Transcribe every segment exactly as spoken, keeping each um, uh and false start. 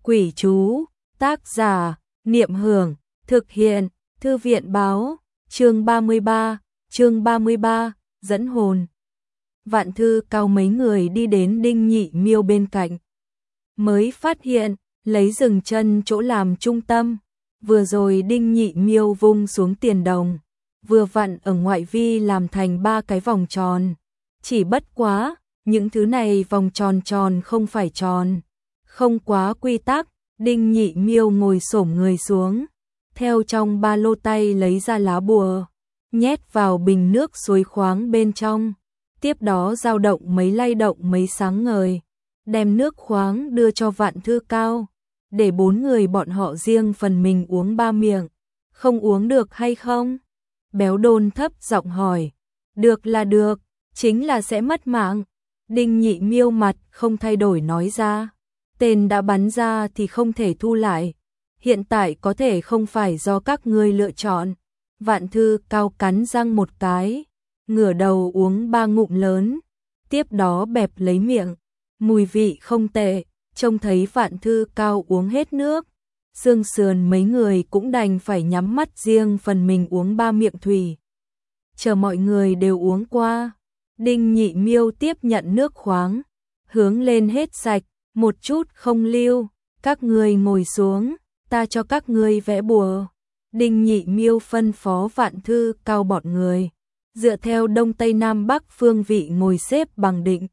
Quỷ chú, tác giả, Niệm Hưởng, thực hiện, Thư viện báo, chương ba mươi ba, chương ba mươi ba, dẫn hồn. Vạn Thư Cao mấy người đi đến Đinh Nhị Miêu bên cạnh. Mới phát hiện, lấy dừng chân chỗ làm trung tâm. Vừa rồi Đinh Nhị Miêu vung xuống tiền đồng. Vừa vặn ở ngoại vi làm thành ba cái vòng tròn. Chỉ bất quá, những thứ này vòng tròn tròn không phải tròn. Không quá quy tắc, Đinh Nhị Miêu ngồi xổm người xuống. Theo trong ba lô tay lấy ra lá bùa. Nhét vào bình nước suối khoáng bên trong. Tiếp đó dao động mấy lay động mấy sáng ngời. Đem nước khoáng đưa cho Vạn Thư Cao. Để bốn người bọn họ riêng phần mình uống ba miệng. Không uống được hay không? Béo Đôn thấp giọng hỏi. Được là được, chính là sẽ mất mạng. Đinh Nhị Miêu mặt không thay đổi nói ra. Tên đã bắn ra thì không thể thu lại. Hiện tại có thể không phải do các ngươi lựa chọn. Vạn Thư Cao cắn răng một cái. Ngửa đầu uống ba ngụm lớn. Tiếp đó bẹp lấy miệng. Mùi vị không tệ. Trông thấy Vạn Thư Cao uống hết nước. Sương Sườn mấy người cũng đành phải nhắm mắt riêng phần mình uống ba miệng thủy. Chờ mọi người đều uống qua. Đinh Nhị Miêu tiếp nhận nước khoáng. Hướng lên hết sạch. Một chút không lưu. Các ngươi ngồi xuống. Ta cho các ngươi vẽ bùa. Đinh Nhị Miêu phân phó Vạn Thư Cao bọn người. Dựa theo đông tây nam bắc phương vị ngồi xếp bằng định.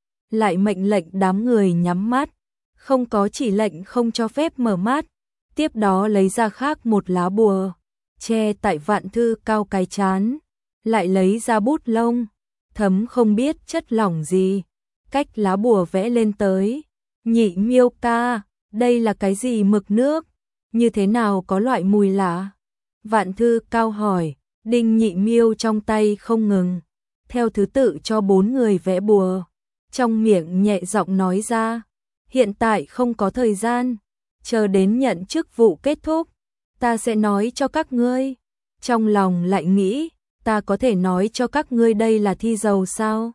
Lại mệnh lệnh đám người nhắm mắt. Không có chỉ lệnh không cho phép mở mắt. Tiếp đó lấy ra khác một lá bùa. Che tại Vạn Thư Cao cái chán. Lại lấy ra bút lông. Thấm không biết chất lỏng gì. Cách lá bùa vẽ lên tới. Nhị Miêu ca, đây là cái gì mực nước? Như thế nào có loại mùi lạ? Vạn Thư Cao hỏi. Đinh Nhị Miêu trong tay không ngừng. Theo thứ tự cho bốn người vẽ bùa. Trong miệng nhẹ giọng nói ra. Hiện tại không có thời gian. Chờ đến nhận chức vụ kết thúc. Ta sẽ nói cho các ngươi. Trong lòng lại nghĩ. Ta có thể nói cho các ngươi đây là thi dầu sao?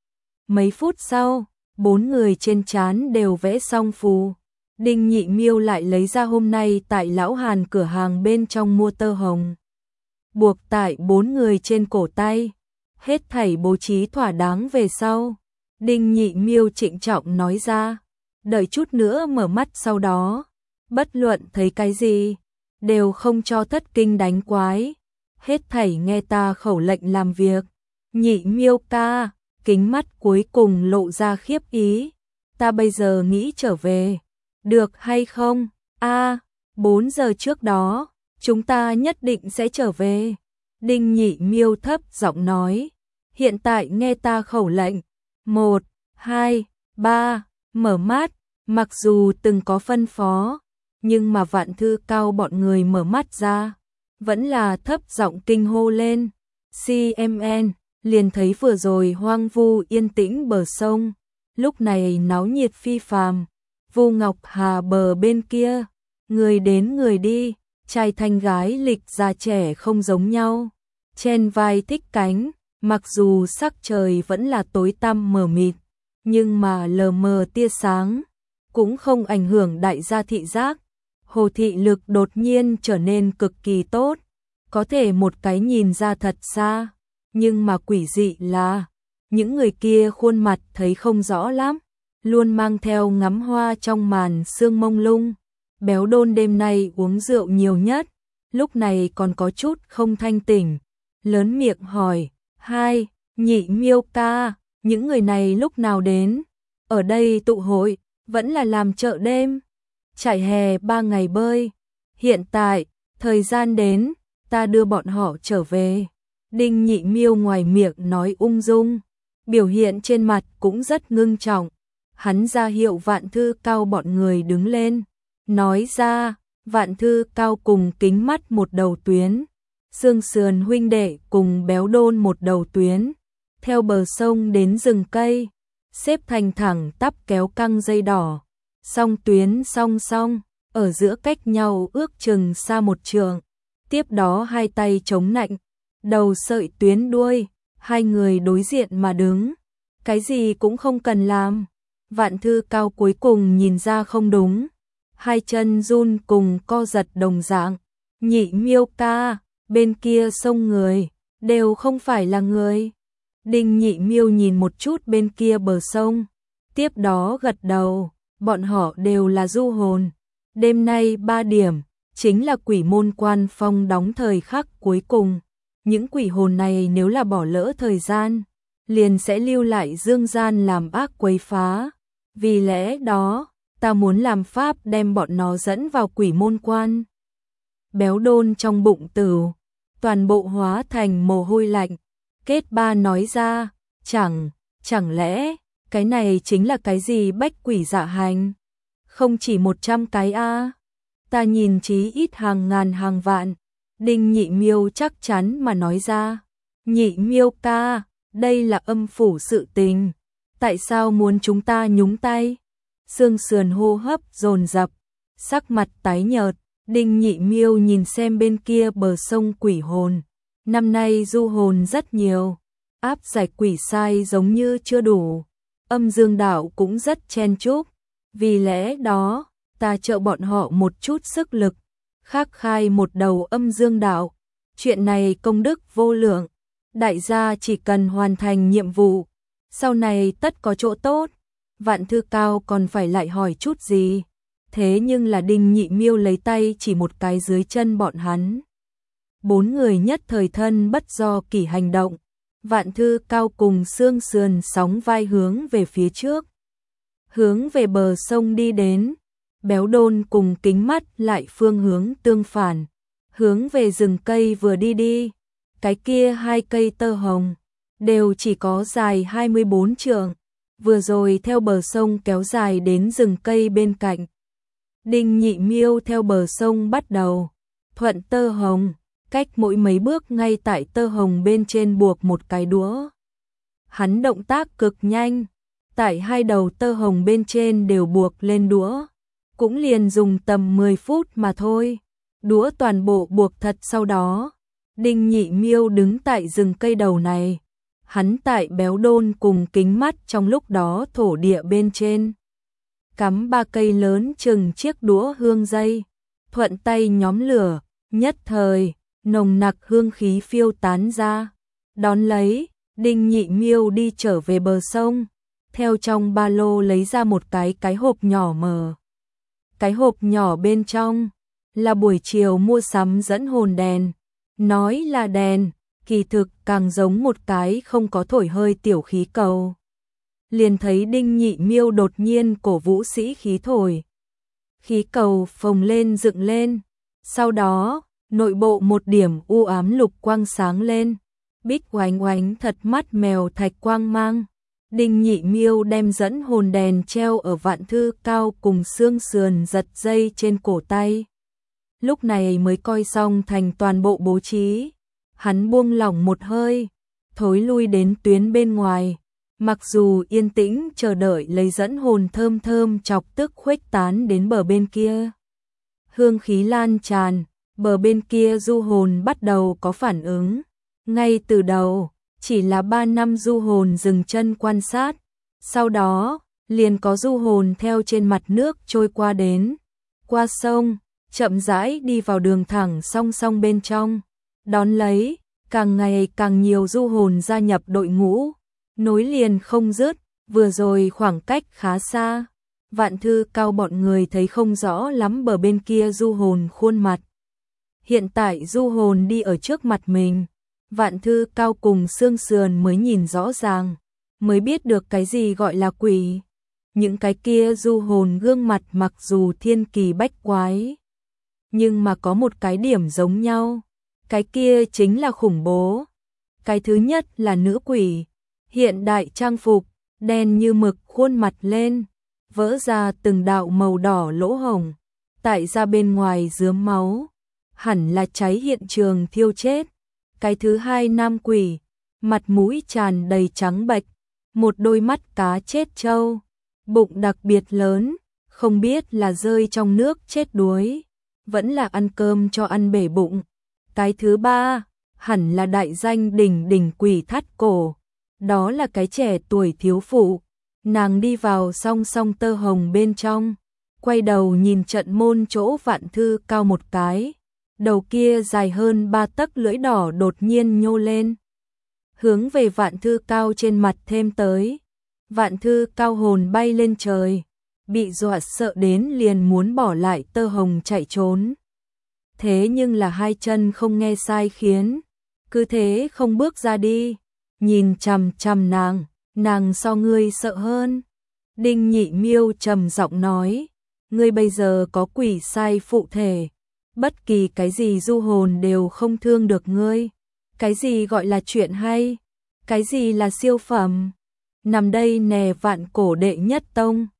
Mấy phút sau. Bốn người trên trán đều vẽ xong phù. Đinh Nhị Miêu lại lấy ra hôm nay tại Lão Hàn cửa hàng bên trong mua tơ hồng. Buộc tại bốn người trên cổ tay. Hết thảy bố trí thỏa đáng về sau. Đinh Nhị Miêu trịnh trọng nói ra. Đợi chút nữa mở mắt sau đó. Bất luận thấy cái gì. Đều không cho thất kinh đánh quái. Hết thảy nghe ta khẩu lệnh làm việc. Nhị Miêu ca. Kính mắt cuối cùng lộ ra khiếp ý. Ta bây giờ nghĩ trở về. Được hay không? A, bốn giờ trước đó. Chúng ta nhất định sẽ trở về. Đinh Nhị Miêu thấp giọng nói. Hiện tại nghe ta khẩu lệnh. Một, hai, ba, mở mắt. Mặc dù từng có phân phó. Nhưng mà Vạn Thư Cao bọn người mở mắt ra. Vẫn là thấp giọng kinh hô lên. xê em en. Liền thấy vừa rồi hoang vu yên tĩnh bờ sông. Lúc này náo nhiệt phi phàm. Vu Ngọc Hà bờ bên kia. Người đến người đi. Trai thanh gái lịch già trẻ không giống nhau. Chen vai thích cánh. Mặc dù sắc trời vẫn là tối tăm mờ mịt. Nhưng mà lờ mờ tia sáng. Cũng không ảnh hưởng đại gia thị giác. Hồ thị lực đột nhiên trở nên cực kỳ tốt. Có thể một cái nhìn ra thật xa. Nhưng mà quỷ dị là. Những người kia khuôn mặt thấy không rõ lắm. Luôn mang theo ngắm hoa trong màn sương mông lung. Béo Đôn đêm nay uống rượu nhiều nhất. Lúc này còn có chút không thanh tỉnh. Lớn miệng hỏi. Hai, Nhị Miêu ca. Những người này lúc nào đến? Ở đây tụ hội. Vẫn là làm chợ đêm. Trải hè ba ngày bơi. Hiện tại, thời gian đến. Ta đưa bọn họ trở về. Đinh Nhị Miêu ngoài miệng nói ung dung. Biểu hiện trên mặt cũng rất ngưng trọng. Hắn ra hiệu Vạn Thư Cao bọn người đứng lên. Nói ra, Vạn Thư Cao cùng kính mắt một đầu tuyến. Sương Sườn huynh đệ cùng Béo Đôn một đầu tuyến. Theo bờ sông đến rừng cây. Xếp thành thẳng tắp kéo căng dây đỏ. Song tuyến song song. Ở giữa cách nhau ước chừng xa một trượng. Tiếp đó hai tay chống nạnh. Đầu sợi tuyến đuôi. Hai người đối diện mà đứng. Cái gì cũng không cần làm. Vạn Thư Cao cuối cùng nhìn ra không đúng. hai chân run cùng co giật đồng dạng. Nhị Miêu ca, bên kia sông người, đều không phải là người. Đinh Nhị Miêu nhìn một chút bên kia bờ sông, tiếp đó gật đầu, bọn họ đều là du hồn. Đêm nay ba điểm, chính là quỷ môn quan phong đóng thời khắc cuối cùng. Những quỷ hồn này nếu là bỏ lỡ thời gian, liền sẽ lưu lại dương gian làm ác quấy phá. Vì lẽ đó, ta muốn làm pháp đem bọn nó dẫn vào quỷ môn quan. Béo Đôn trong bụng Tửu, toàn bộ hóa thành mồ hôi lạnh. Kết Ba nói ra, chẳng, chẳng lẽ, cái này chính là cái gì bách quỷ dạ hành? Không chỉ một trăm cái a, ta nhìn chí ít hàng ngàn hàng vạn. Đinh Nhị Miêu chắc chắn mà nói ra, Nhị Miêu ca, đây là âm phủ sự tình, tại sao muốn chúng ta nhúng tay? Xương sườn hô hấp dồn dập, sắc mặt tái nhợt. Đinh Nhị Miêu nhìn xem bên kia bờ sông quỷ hồn, năm nay du hồn rất nhiều, áp giải quỷ sai giống như chưa đủ, âm dương đạo cũng rất chen chúc, vì lẽ đó, ta trợ bọn họ một chút sức lực, khắc khai một đầu âm dương đạo, chuyện này công đức vô lượng, đại gia chỉ cần hoàn thành nhiệm vụ, sau này tất có chỗ tốt. Vạn Thư Cao còn phải lại hỏi chút gì, thế nhưng là Đinh Nhị Miêu lấy tay chỉ một cái dưới chân bọn hắn. Bốn người nhất thời thân bất do kỷ hành động, Vạn Thư Cao cùng xương sườn sóng vai hướng về phía trước, hướng về bờ sông đi đến. Béo Đôn cùng Kính Mắt lại phương hướng tương phản, hướng về rừng cây vừa đi đi, cái kia hai cây tơ hồng đều chỉ có dài hai mươi bốn trượng, vừa rồi theo bờ sông kéo dài đến rừng cây bên cạnh. Đinh Nhị Miêu theo bờ sông bắt đầu thuận tơ hồng, cách mỗi mấy bước ngay tại tơ hồng bên trên buộc một cái đũa. Hắn động tác cực nhanh, tại hai đầu tơ hồng bên trên đều buộc lên đũa, cũng liền dùng tầm mười phút mà thôi. Đũa toàn bộ buộc thật, sau đó Đinh Nhị Miêu đứng tại rừng cây đầu này, hắn tại Béo Đôn cùng Kính Mắt trong lúc đó thổ địa bên trên cắm ba cây lớn chừng chiếc đũa hương dây, thuận tay nhóm lửa, nhất thời nồng nặc hương khí phiêu tán ra. Đón lấy, Đinh Nhị Miêu đi trở về bờ sông, theo trong ba lô lấy ra một cái cái hộp nhỏ mờ. Cái hộp nhỏ bên trong là buổi chiều mua sắm dẫn hồn đèn, nói là đèn, kỳ thực càng giống một cái không có thổi hơi tiểu khí cầu. Liền thấy Đinh Nhị Miêu đột nhiên cổ vũ sĩ khí thổi. Khí cầu phồng lên dựng lên, sau đó, nội bộ một điểm u ám lục quang sáng lên, bích oánh oánh thật mắt mèo thạch quang mang. Đinh Nhị Miêu đem dẫn hồn đèn treo ở Vạn Thư Cao cùng xương sườn giật dây trên cổ tay. Lúc này mới coi xong thành toàn bộ bố trí. Hắn buông lỏng một hơi, thối lui đến tuyến bên ngoài. Mặc dù yên tĩnh chờ đợi lấy dẫn hồn thơm thơm chọc tức khuếch tán đến bờ bên kia. Hương khí lan tràn, bờ bên kia du hồn bắt đầu có phản ứng. Ngay từ đầu, chỉ là ba năm du hồn dừng chân quan sát. Sau đó, liền có du hồn theo trên mặt nước trôi qua đến. Qua sông, chậm rãi đi vào đường thẳng song song bên trong. Đón lấy, càng ngày càng nhiều du hồn gia nhập đội ngũ, nối liền không dứt, vừa rồi khoảng cách khá xa. Vạn Thư Cao bọn người thấy không rõ lắm bờ bên kia du hồn khuôn mặt. Hiện tại du hồn đi ở trước mặt mình, Vạn Thư Cao cùng xương sườn mới nhìn rõ ràng, mới biết được cái gì gọi là quỷ. Những cái kia du hồn gương mặt mặc dù thiên kỳ bách quái, nhưng mà có một cái điểm giống nhau. Cái kia chính là khủng bố. Cái thứ nhất là nữ quỷ, hiện đại trang phục, đen như mực khuôn mặt lên, vỡ ra từng đạo màu đỏ lỗ hổng, tại ra bên ngoài rướm máu, hẳn là cháy hiện trường thiêu chết. Cái thứ hai nam quỷ, mặt mũi tràn đầy trắng bệch, một đôi mắt cá chết trâu, bụng đặc biệt lớn, không biết là rơi trong nước chết đuối, vẫn là ăn cơm cho ăn bể bụng. Cái thứ ba, hẳn là đại danh đỉnh đỉnh quỷ thắt cổ, đó là cái trẻ tuổi thiếu phụ, nàng đi vào song song tơ hồng bên trong, quay đầu nhìn trận môn chỗ Vạn Thư Cao một cái, đầu kia dài hơn ba tấc lưỡi đỏ đột nhiên nhô lên, hướng về Vạn Thư Cao trên mặt thêm tới. Vạn Thư Cao hồn bay lên trời, bị dọa sợ đến liền muốn bỏ lại tơ hồng chạy trốn. Thế nhưng là hai chân không nghe sai khiến, cứ thế không bước ra đi, nhìn chằm chằm nàng, nàng so ngươi sợ hơn. Đinh Nhị Miêu trầm giọng nói, ngươi bây giờ có quỷ sai phụ thể, bất kỳ cái gì du hồn đều không thương được ngươi. Cái gì gọi là chuyện hay, cái gì là siêu phẩm, nằm đây nè vạn cổ đệ nhất tông.